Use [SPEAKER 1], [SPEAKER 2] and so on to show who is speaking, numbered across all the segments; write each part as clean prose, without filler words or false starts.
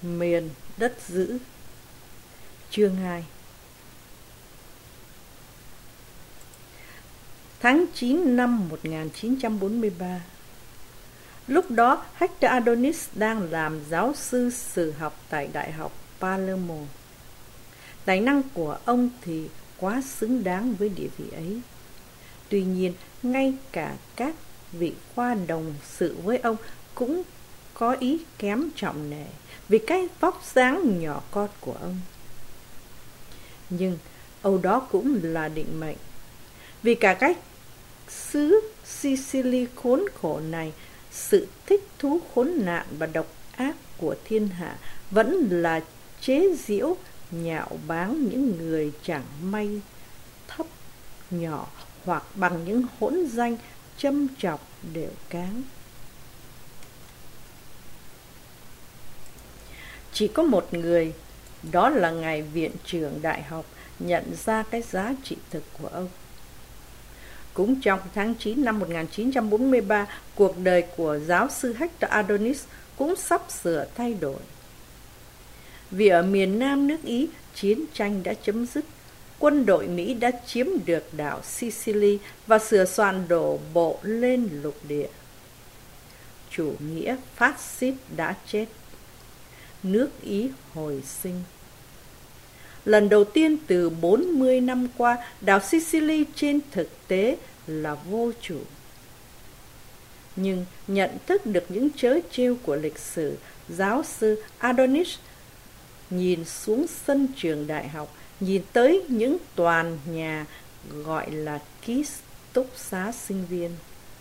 [SPEAKER 1] Miền đất dữ. Chương 2. Tháng 9 năm 1943, lúc đó Hector Adonis đang làm giáo sư sử học tại Đại học Palermo. Tài năng của ông thì quá xứng đáng với địa vị ấy. Tuy nhiên, ngay cả các vị khoa đồng sự với ông cũng có ý kém trọng nể vì cái vóc dáng nhỏ con của ông. Nhưng âu đó cũng là định mệnh, vì cả cái xứ Sicily khốn khổ này, sự thích thú khốn nạn và độc ác của thiên hạ vẫn là chế giễu nhạo báng những người chẳng may thấp nhỏ hoặc bằng những hỗn danh châm chọc đều cáng. Chỉ có một người, đó là ngài viện trưởng đại học, nhận ra cái giá trị thực của ông. Cũng trong tháng 9 năm 1943, cuộc đời của giáo sư Hector Adonis cũng sắp sửa thay đổi. Vì ở miền nam nước Ý, chiến tranh đã chấm dứt, quân đội Mỹ đã chiếm được đảo Sicily và sửa soạn đổ bộ lên lục địa. Chủ nghĩa phát xít đã chết. Nước Ý hồi sinh. Lần đầu tiên từ 40 năm qua, đảo Sicily trên thực tế là vô chủ. Nhưng nhận thức được những trớ trêu của lịch sử, giáo sư Adonis nhìn xuống sân trường đại học, nhìn tới những tòa nhà gọi là ký túc xá sinh viên.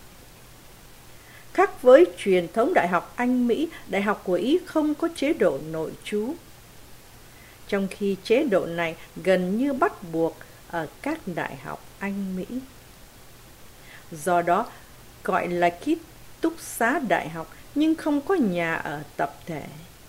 [SPEAKER 1] Khác với truyền thống đại học Anh-Mỹ, đại học của Ý không có chế độ nội trú, trong khi chế độ này gần như bắt buộc ở các đại học Anh-Mỹ. Do đó, gọi là ký túc xá đại học nhưng không có nhà ở tập thể.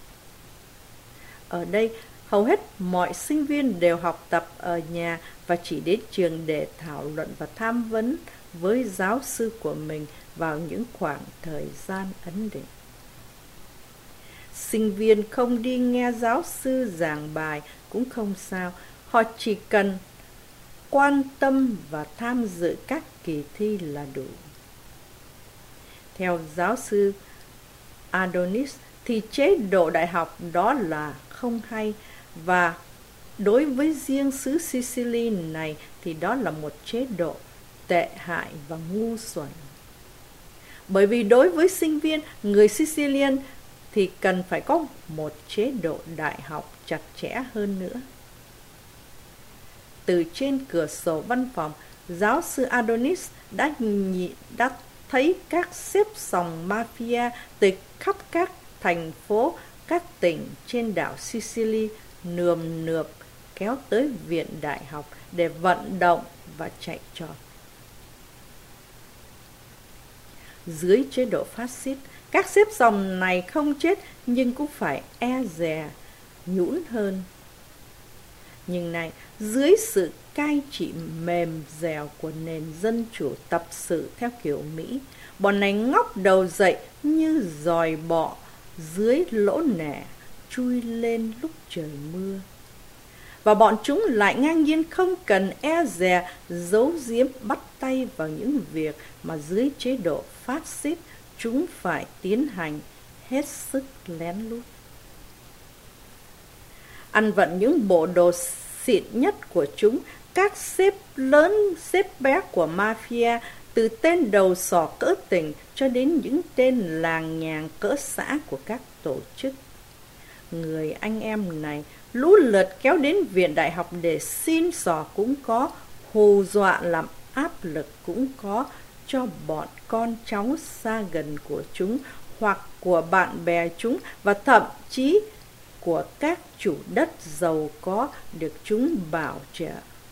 [SPEAKER 1] Ở đây, hầu hết mọi sinh viên đều học tập ở nhà và chỉ đến trường để thảo luận và tham vấn với giáo sư của mình vào những khoảng thời gian ấn định. Sinh viên không đi nghe giáo sư giảng bài cũng không sao, họ chỉ cần quan tâm và tham dự các kỳ thi là đủ. Theo giáo sư Adonis thì chế độ đại học đó là không hay, và đối với riêng xứ Sicily này thì đó là một chế độ tệ hại và ngu xuẩn. Bởi vì đối với sinh viên người Sicilian thì cần phải có một chế độ đại học chặt chẽ hơn nữa. Từ trên cửa sổ văn phòng, giáo sư Adonis đã thấy các xếp sòng mafia từ khắp các thành phố, các tỉnh trên đảo Sicily nườm nượp kéo tới viện đại học để vận động và chạy trọt. Dưới chế độ phát xít, các xếp sòng này không chết nhưng cũng phải e dè, nhũn hơn. Nhưng này, dưới sự cai trị mềm dẻo của nền dân chủ tập sự theo kiểu Mỹ, bọn này ngóc đầu dậy như giòi bọ dưới lỗ nẻ chui lên lúc trời mưa. Và bọn chúng lại ngang nhiên không cần e dè giấu giếm bắt tay vào những việc mà dưới chế độ phát xít chúng phải tiến hành hết sức lén lút. Ăn vận những bộ đồ xịn nhất của chúng, các sếp lớn sếp bé của mafia, từ tên đầu sỏ cỡ tỉnh cho đến những tên làng nhàng cỡ xã của các tổ chức. Người anh em này lũ lượt kéo đến viện đại học để xin xỏ cũng có, hù dọa làm áp lực cũng có cho bọn con cháu xa gần của chúng hoặc của bạn bè chúng, và thậm chí của các chủ đất giàu có được chúng bảo trợ.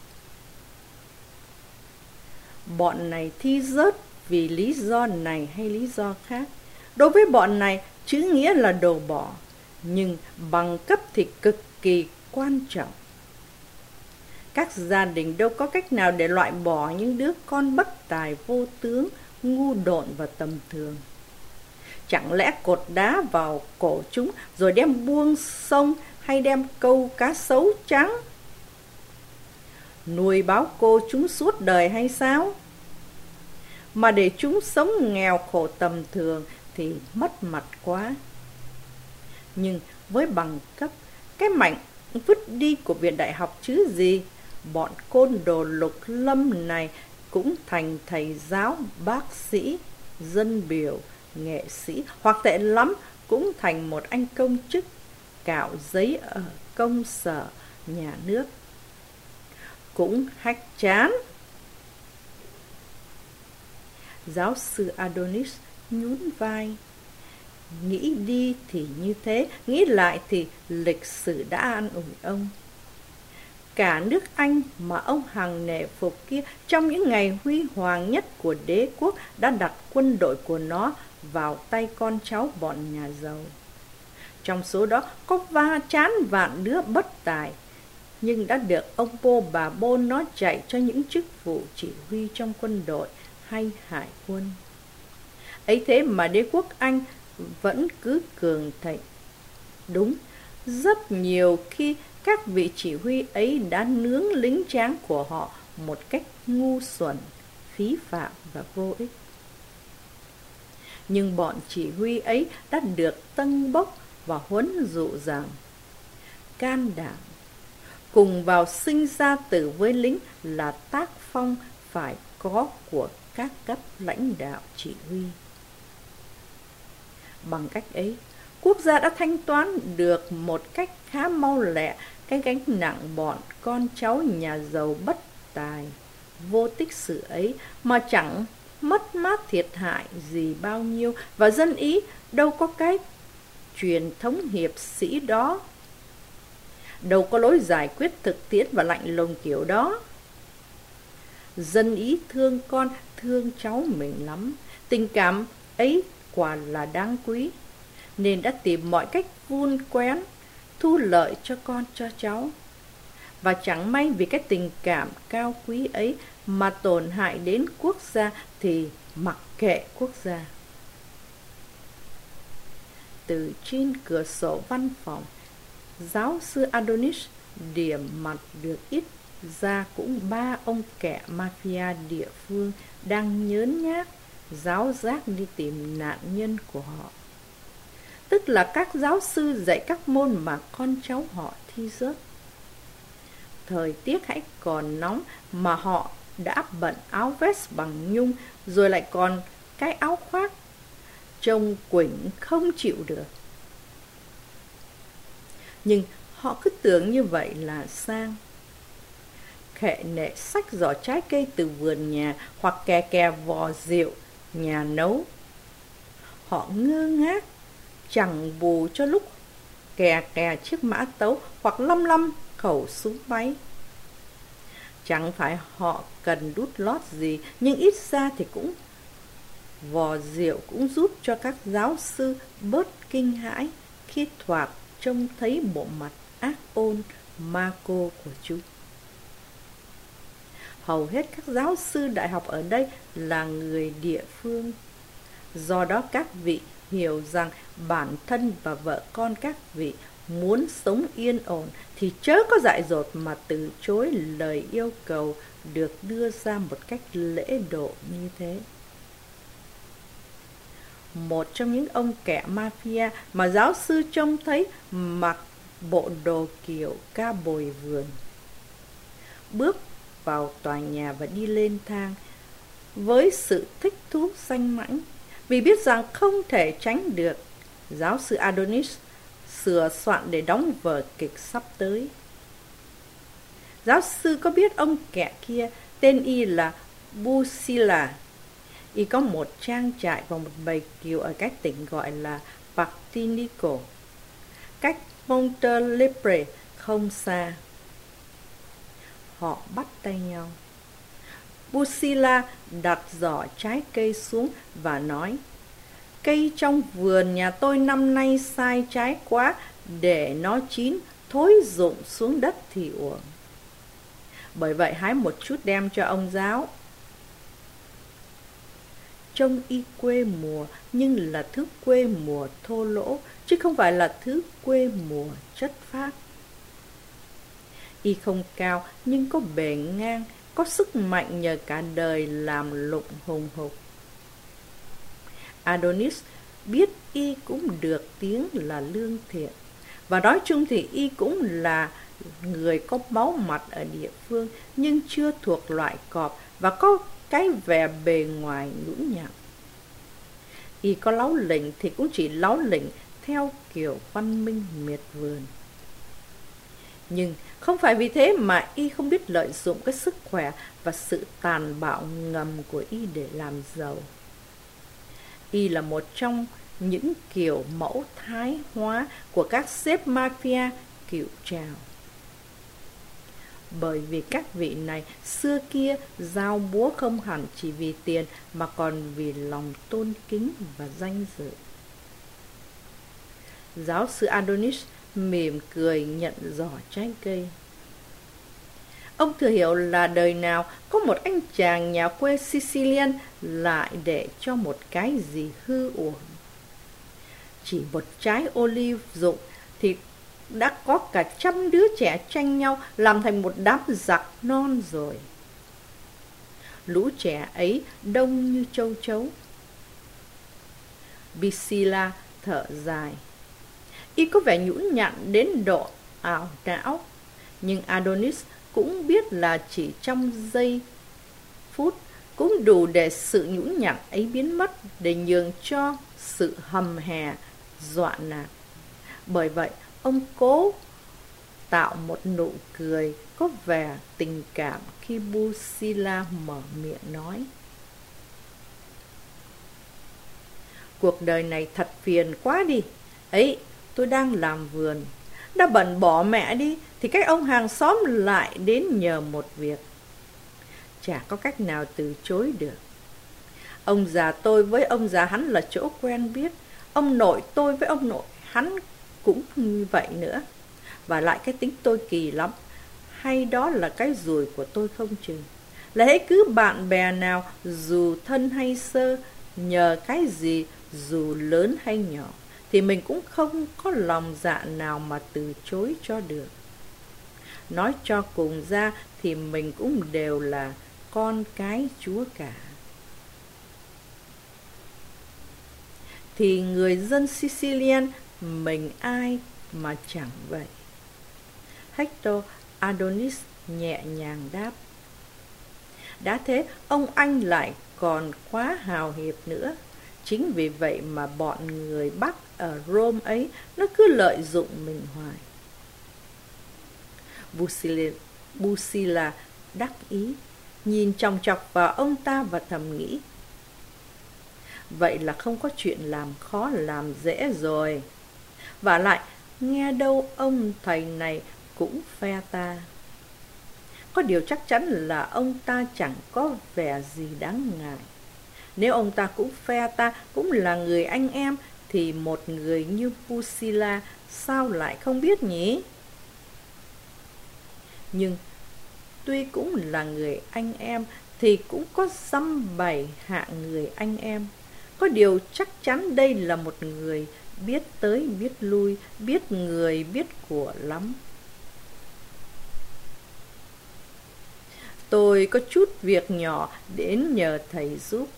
[SPEAKER 1] Bọn này thi rớt vì lý do này hay lý do khác. Đối với bọn này, chữ nghĩa là đồ bỏ, nhưng bằng cấp thì cực kỳ quan trọng. Các gia đình đâu có cách nào để loại bỏ những đứa con bất tài vô tướng, ngu độn và tầm thường. Chẳng lẽ cột đá vào cổ chúng rồi đem buông sông, hay đem câu cá sấu trắng nuôi báo cô chúng suốt đời hay sao? Mà để chúng sống nghèo khổ tầm thường thì mất mặt quá. Nhưng với bằng cấp, cái mạnh vứt đi của Viện Đại học chứ gì, bọn côn đồ Lục Lâm này cũng thành thầy giáo, bác sĩ, dân biểu, nghệ sĩ, hoặc tệ lắm cũng thành một anh công chức cạo giấy ở công sở nhà nước. Cũng hách chán. Giáo sư Adonis nhún vai. Nghĩ đi thì như thế, nghĩ lại thì lịch sử đã an ủi ông. Cả nước Anh mà ông hằng nể phục kia, trong những ngày huy hoàng nhất của đế quốc, đã đặt quân đội của nó vào tay con cháu bọn nhà giàu. Trong số đó có chán vạn đứa bất tài, nhưng đã được ông Bô bà Bô nó chạy cho những chức vụ chỉ huy trong quân đội hay hải quân. Ấy thế mà đế quốc Anh vẫn cứ cường thịnh. Đúng, rất nhiều khi các vị chỉ huy ấy đã nướng lính tráng của họ một cách ngu xuẩn, phí phạm và vô ích. Nhưng bọn chỉ huy ấy đã được tâng bốc và huấn dụ rằng can đảm cùng vào sinh ra tử với lính là tác phong phải có của các cấp lãnh đạo chỉ huy. Bằng cách ấy, quốc gia đã thanh toán được một cách khá mau lẹ cái gánh nặng bọn con cháu nhà giàu bất tài, vô tích sự ấy, mà chẳng mất mát thiệt hại gì bao nhiêu, và dân Ý đâu có cái truyền thống hiệp sĩ đó, đâu có lối giải quyết thực tiễn và lạnh lùng kiểu đó. Dân Ý thương con, thương cháu mình lắm, tình cảm ấy quả là đáng quý, nên đã tìm mọi cách vun quén, thu lợi cho con cho cháu. Và chẳng may vì cái tình cảm cao quý ấy mà tổn hại đến quốc gia thì mặc kệ quốc gia. Từ trên cửa sổ văn phòng, giáo sư Adonis điểm mặt được ít ra cũng 3 ông kẻ mafia địa phương đang nhớn nhác, giáo giác đi tìm nạn nhân của họ. Tức là các giáo sư dạy các môn mà con cháu họ thi rớt. Thời tiết hãy còn nóng mà họ đã bận áo vest bằng nhung, rồi lại còn cái áo khoác, trông quỉnh không chịu được. Nhưng họ cứ tưởng như vậy là sang. Khệ nệ xách giỏ trái cây từ vườn nhà, hoặc kè kè vò rượu nhà nấu. Họ ngơ ngác, chẳng bù cho lúc kè kè chiếc mã tấu, hoặc lăm lăm khẩu súng máy. Chẳng phải họ cần đút lót gì, nhưng ít ra thì cũng vò rượu cũng giúp cho các giáo sư bớt kinh hãi khi thoạt trông thấy bộ mặt ác ôn ma cô của chúng. Hầu hết các giáo sư đại học ở đây là người địa phương. Do đó các vị hiểu rằng bản thân và vợ con các vị muốn sống yên ổn thì chớ có dại dột mà từ chối lời yêu cầu được đưa ra một cách lễ độ như thế. Một trong những ông kẻ mafia mà giáo sư trông thấy mặc bộ đồ kiểu ca bồi vườn, bước vào tòa nhà và đi lên thang với sự thích thú danh mãnh, vì biết rằng không thể tránh được. Giáo sư Adonis sửa soạn để đóng vở kịch sắp tới. Giáo sư có biết ông kẻ kia tên y là Busila. Y có một trang trại và một bầy kiều ở cái tỉnh gọi là Partinico, cách Montelepre không xa. Họ bắt tay nhau. Busila đặt giỏ trái cây xuống và nói: cây trong vườn nhà tôi năm nay sai trái quá, để nó chín thối rụng xuống đất thì uổng. Bởi vậy hái một chút đem cho ông giáo. trông y quê mùa, nhưng là thứ quê mùa thô lỗ, chứ không phải là thứ quê mùa chất phác. Y không cao, nhưng có bề ngang, có sức mạnh nhờ cả đời làm lụng hùng hục. Adonis biết y cũng được tiếng là lương thiện, và nói chung thì y cũng là người có máu mặt ở địa phương, nhưng chưa thuộc loại cọp và có cái vẻ bề ngoài nhũn nhặn. Y có láu lỉnh thì cũng chỉ láu lỉnh theo kiểu văn minh miệt vườn. Nhưng không phải vì thế mà y không biết lợi dụng cái sức khỏe và sự tàn bạo ngầm của y để làm giàu. Y là một trong những kiểu mẫu thái hóa của các sếp mafia cựu trào. Bởi vì các vị này xưa kia giao búa không hẳn chỉ vì tiền mà còn vì lòng tôn kính và danh dự. Giáo sư Adonis mỉm cười nhận giỏ trái cây. Ông thừa hiểu là đời nào có một anh chàng nhà quê Sicilian lại để cho một cái gì hư uổng. Chỉ một trái olive rụng thì đã có cả trăm đứa trẻ tranh nhau làm thành một đám giặc non rồi. Lũ trẻ ấy đông như châu chấu. Bisila thở dài. Y có vẻ nhũn nhặn đến độ ảo não, nhưng Adonis cũng biết là chỉ trong giây phút cũng đủ để sự nhũn nhặn ấy biến mất, để nhường cho sự hầm hè dọa nạt. Bởi vậy ông cố tạo một nụ cười có vẻ tình cảm khi Busila mở miệng nói: cuộc đời này thật phiền quá đi. Ấy, tôi đang làm vườn, đã bận bỏ mẹ đi thì các ông hàng xóm lại đến nhờ một việc. Chả có cách nào từ chối được. Ông già tôi với ông già hắn là chỗ quen biết. Ông nội tôi với ông nội hắn cũng như vậy nữa. Và lại cái tính tôi kỳ lắm. Hay đó là cái rủi của tôi không chừng. Là hễ cứ bạn bè nào dù thân hay sơ, nhờ cái gì dù lớn hay nhỏ, thì mình cũng không có lòng dạ nào mà từ chối cho được. Nói cho cùng ra thì mình cũng đều là con cái Chúa cả. Thì người dân Sicilian mình ai mà chẳng vậy? Hector Adonis nhẹ nhàng đáp. Đã thế, ông anh lại còn quá hào hiệp nữa. Chính vì vậy mà bọn người Bắc ở Rome ấy nó cứ lợi dụng mình hoài. Busila đắc ý, nhìn chòng chọc vào ông ta và thầm nghĩ: vậy là không có chuyện làm khó làm dễ rồi. Vả lại, nghe đâu ông thầy này cũng phe ta. Có điều chắc chắn là ông ta chẳng có vẻ gì đáng ngại. Nếu ông ta cũng phe ta, cũng là người anh em, thì một người như Busila sao lại không biết nhỉ? Nhưng tuy cũng là người anh em thì cũng có dăm bảy hạng người anh em. Có điều chắc chắn đây là một người biết tới biết lui, biết người biết của lắm. Tôi có chút việc nhỏ đến nhờ thầy giúp,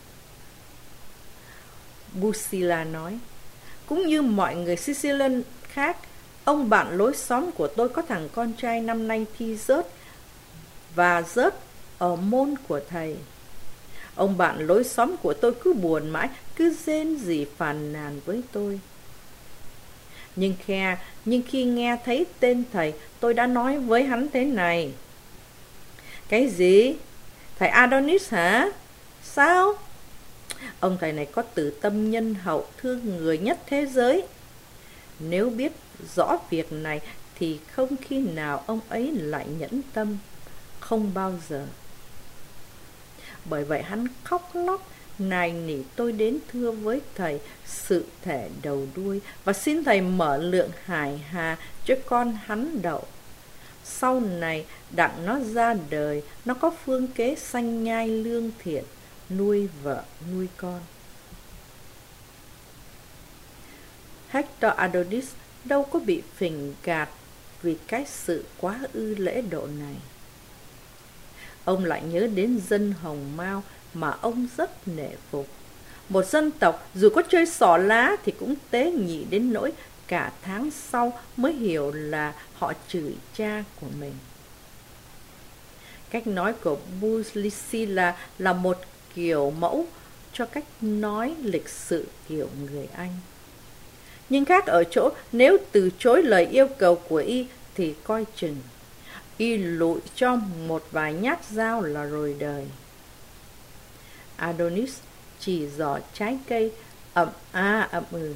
[SPEAKER 1] Busila nói. Cũng như mọi người Sicilian khác, ông bạn lối xóm của tôi có thằng con trai năm nay thi rớt và rớt ở môn của thầy. Ông bạn lối xóm của tôi cứ buồn mãi, cứ rên rỉ phàn nàn với tôi. Nhưng khi nghe thấy tên thầy, tôi đã nói với hắn thế này: cái gì? Thầy Adonis hả? Sao? Ông thầy này có từ tâm nhân hậu, thương người nhất thế giới. Nếu biết rõ việc này thì không khi nào ông ấy lại nhẫn tâm, không bao giờ. Bởi vậy hắn khóc lóc nài nỉ tôi đến thưa với thầy sự thể đầu đuôi và xin thầy mở lượng hải hà cho con hắn đậu. Sau này đặng nó ra đời, nó có phương kế sanh nhai lương thiện, nuôi vợ, nuôi con. Hector Adonis đâu có bị phỉnh gạt vì cái sự quá ư lễ độ này. Ông lại nhớ đến dân Hồng Mao mà ông rất nể phục. Một dân tộc dù có chơi xỏ lá thì cũng tế nhị đến nỗi cả tháng sau mới hiểu là họ chửi cha của mình. Cách nói của Buscilla là một kiểu mẫu cho cách nói lịch sự kiểu người Anh. Nhưng khác ở chỗ nếu từ chối lời yêu cầu của y thì coi chừng y lụi cho một vài nhát dao là rồi đời. Adonis chỉ giỏ trái cây ậm ừ.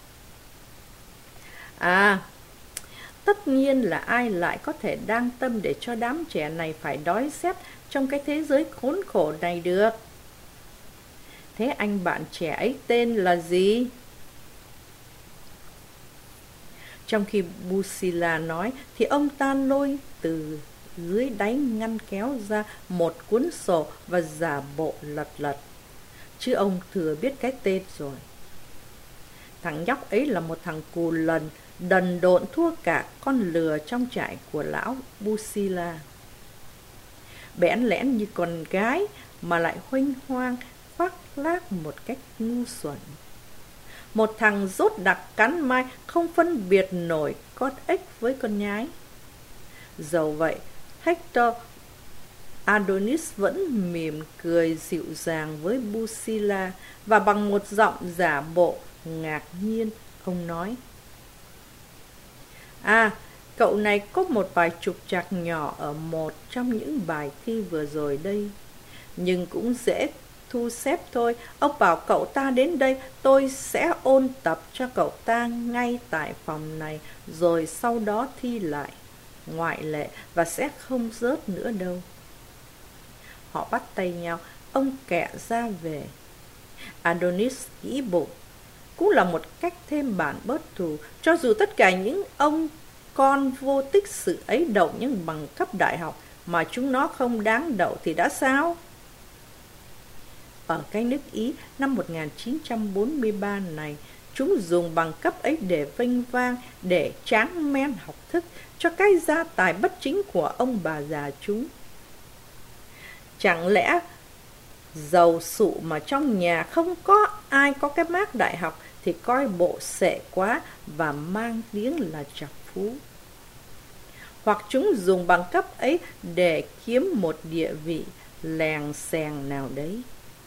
[SPEAKER 1] Tất nhiên là ai lại có thể đang tâm để cho đám trẻ này phải đói rét trong cái thế giới khốn khổ này được. Thế anh bạn trẻ ấy tên là gì? Trong khi Buscilla nói thì ông ta lôi từ dưới đáy ngăn kéo ra một cuốn sổ và giả bộ lật lật. Chứ ông thừa biết cái tên rồi. Thằng nhóc ấy là một thằng cù lần, đần độn thua cả con lừa trong trại của lão Buscilla. Bẽn lẽn như con gái mà lại huênh hoang, khoác lác một cách ngu xuẩn. Một thằng dốt đặc cắn mai không phân biệt nổi con ếch với con nhái. Dầu vậy, Hector Adonis vẫn mỉm cười dịu dàng với Buscilla và bằng một giọng giả bộ ngạc nhiên, ông nói: cậu này có một vài trục trặc nhỏ ở một trong những bài thi vừa rồi đây, nhưng cũng dễ thu xếp thôi. Ông bảo cậu ta đến đây, tôi sẽ ôn tập cho cậu ta ngay tại phòng này, rồi sau đó thi lại, ngoại lệ, và sẽ không rớt nữa đâu. Họ bắt tay nhau, ông kẹ ra về. Adonis nghĩ bụng, cũng là một cách thêm bản bớt thù, cho dù tất cả những ông con vô tích sự ấy đậu những bằng cấp đại học mà chúng nó không đáng đậu thì đã sao? Ở cái nước Ý năm 1943 này, chúng dùng bằng cấp ấy để vênh vang, để tráng men học thức cho cái gia tài bất chính của ông bà già chúng. Chẳng lẽ giàu sụ mà trong nhà không có ai có cái mác đại học thì coi bộ xệ quá và mang tiếng là trọc phú. Hoặc chúng dùng bằng cấp ấy để kiếm một địa vị lèng xèng nào đấy.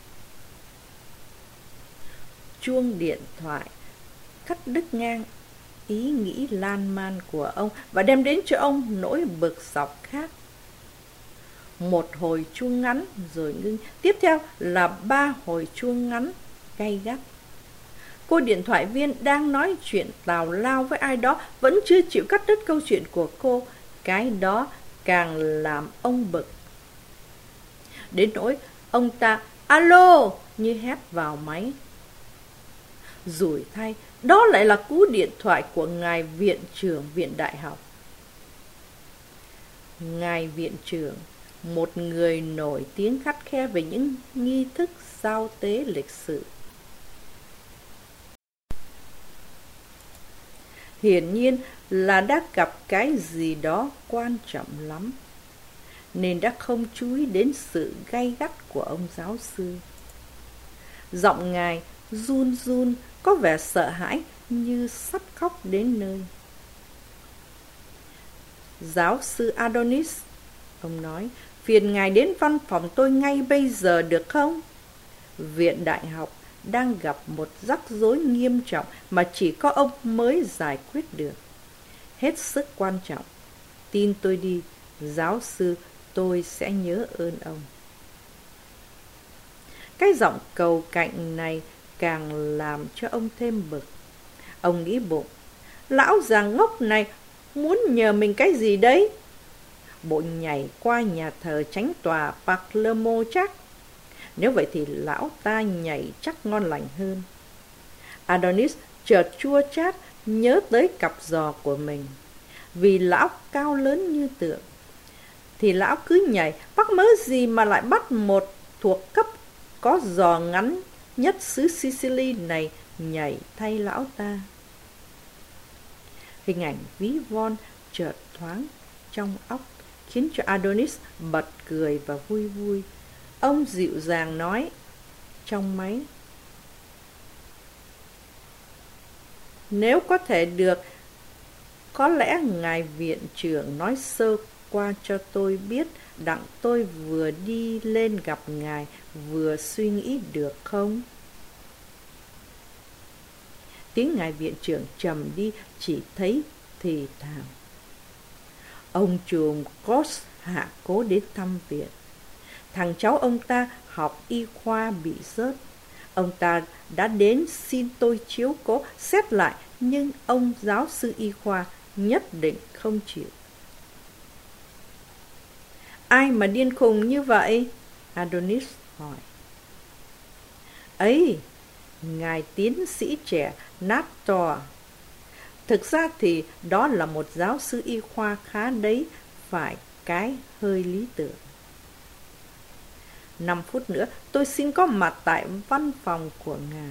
[SPEAKER 1] Chuông điện thoại cắt đứt ngang ý nghĩ lan man của ông và đem đến cho ông nỗi bực dọc khác. Một hồi chuông ngắn rồi ngưng, tiếp theo là 3 hồi chuông ngắn gay gắt. Cô điện thoại viên đang nói chuyện tào lao với ai đó vẫn chưa chịu cắt đứt câu chuyện của cô. Cái đó càng làm ông bực, đến nỗi ông ta alo như hét vào máy. Rủi thay, đó lại là cú điện thoại của ngài viện trưởng viện đại học. Ngài viện trưởng, một người nổi tiếng khắt khe về những nghi thức giao tế lịch sự, hiển nhiên là đã gặp cái gì đó quan trọng lắm, nên đã không chú ý đến sự gay gắt của ông giáo sư. Giọng ngài run run, có vẻ sợ hãi như sắp khóc đến nơi. Giáo sư Adonis, ông nói, phiền ngài đến văn phòng tôi ngay bây giờ được không? Viện đại học đang gặp một rắc rối nghiêm trọng mà chỉ có ông mới giải quyết được. Hết sức quan trọng. Tin tôi đi, giáo sư, tôi sẽ nhớ ơn ông. Cái giọng cầu cạnh này càng làm cho ông thêm bực. Ông nghĩ bụng, lão già ngốc này muốn nhờ mình cái gì đấy? Bộ nhảy qua nhà thờ chánh tòa Palermo chắc. Nếu vậy thì lão ta nhảy chắc ngon lành hơn. Adonis chợt chua chát nhớ tới cặp giò của mình. Vì lão cao lớn như tượng thì lão cứ nhảy, mắc mớ gì mà lại bắt một thuộc cấp có giò ngắn nhất xứ Sicily này nhảy thay lão ta. Hình ảnh ví von chợt thoáng trong óc, khiến cho Adonis bật cười và vui vui. Ông dịu dàng nói trong máy: "Nếu có thể được, có lẽ ngài viện trưởng nói sơ qua cho tôi biết, đặng tôi vừa đi lên gặp ngài vừa suy nghĩ được không?" Tiếng ngài viện trưởng trầm đi, chỉ thấy thì thào: "Ông trùm Cos hạ cố đến thăm viện. Thằng cháu ông ta học y khoa bị rớt. Ông ta đã đến xin tôi chiếu cố xét lại, nhưng ông giáo sư y khoa nhất định không chịu." "Ai mà điên khùng như vậy?" Adonis hỏi. "Ấy, ngài tiến sĩ trẻ Nastor. Thực ra thì đó là một giáo sư y khoa khá đấy, phải cái hơi lý tưởng. 5 phút nữa tôi xin có mặt tại văn phòng của ngài."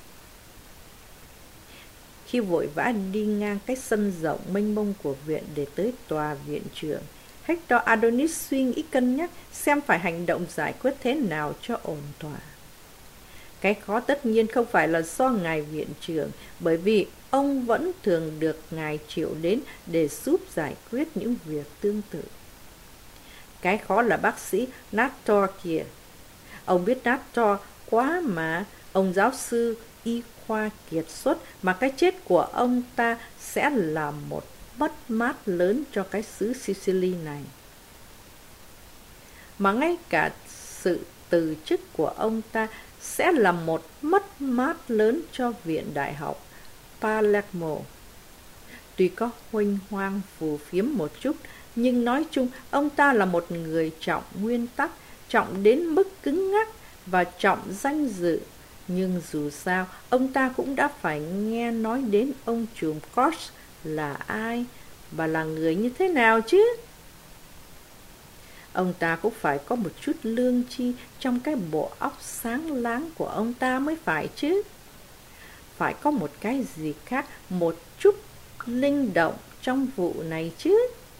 [SPEAKER 1] Khi vội vã đi ngang cái sân rộng mênh mông của viện để tới tòa viện trưởng, Hector Adonis suy nghĩ cân nhắc xem phải hành động giải quyết thế nào cho ổn thỏa. Cái khó tất nhiên không phải là do ngài viện trưởng, bởi vì ông vẫn thường được ngài triệu đến để giúp giải quyết những việc tương tự. Cái khó là bác sĩ Nastor kìa. Ông biết Nastor quá mà, ông giáo sư y khoa kiệt xuất, mà cái chết của ông ta sẽ là một mất mát lớn cho cái xứ Sicily này. Mà ngay cả sự từ chức của ông ta sẽ là một mất mát lớn cho viện đại học Palermo. Tuy có huênh hoang phù phiếm một chút, nhưng nói chung ông ta là một người trọng nguyên tắc, trọng đến mức cứng ngắc và trọng danh dự. Nhưng dù sao, ông ta cũng đã phải nghe nói đến ông trùm Cos là ai và là người như thế nào chứ. Ông ta cũng phải có một chút lương tri trong cái bộ óc sáng láng của ông ta mới phải chứ. Phải có một cái gì khác, một chút linh động trong vụ này chứ.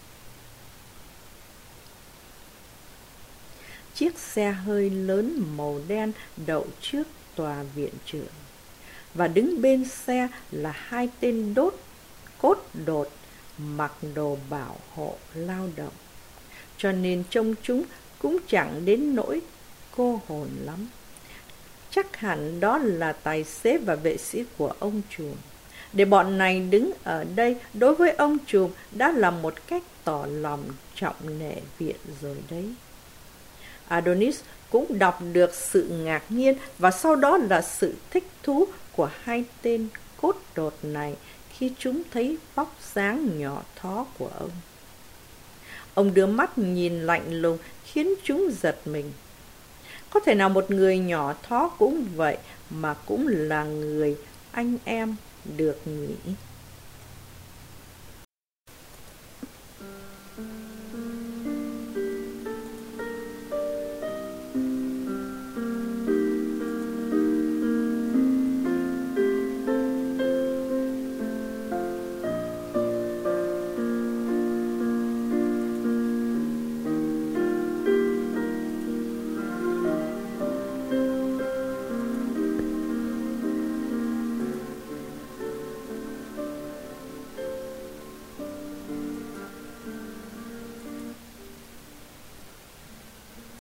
[SPEAKER 1] Chiếc xe hơi lớn màu đen đậu trước tòa viện trưởng, và đứng bên xe là 2 tên cốt đột mặc đồ bảo hộ lao động, cho nên trông chúng cũng chẳng đến nỗi cô hồn lắm. Chắc hẳn đó là tài xế và vệ sĩ của ông trùm. Để bọn này đứng ở đây đối với ông trùm đã là một cách tỏ lòng trọng nể viện rồi đấy. Adonis cũng đọc được sự ngạc nhiên và sau đó là sự thích thú của 2 tên cốt đột này khi chúng thấy vóc dáng nhỏ thó của ông. Ông đưa mắt nhìn lạnh lùng khiến chúng giật mình. Có thể nào một người nhỏ thó cũng vậy mà cũng là người anh em được nhỉ?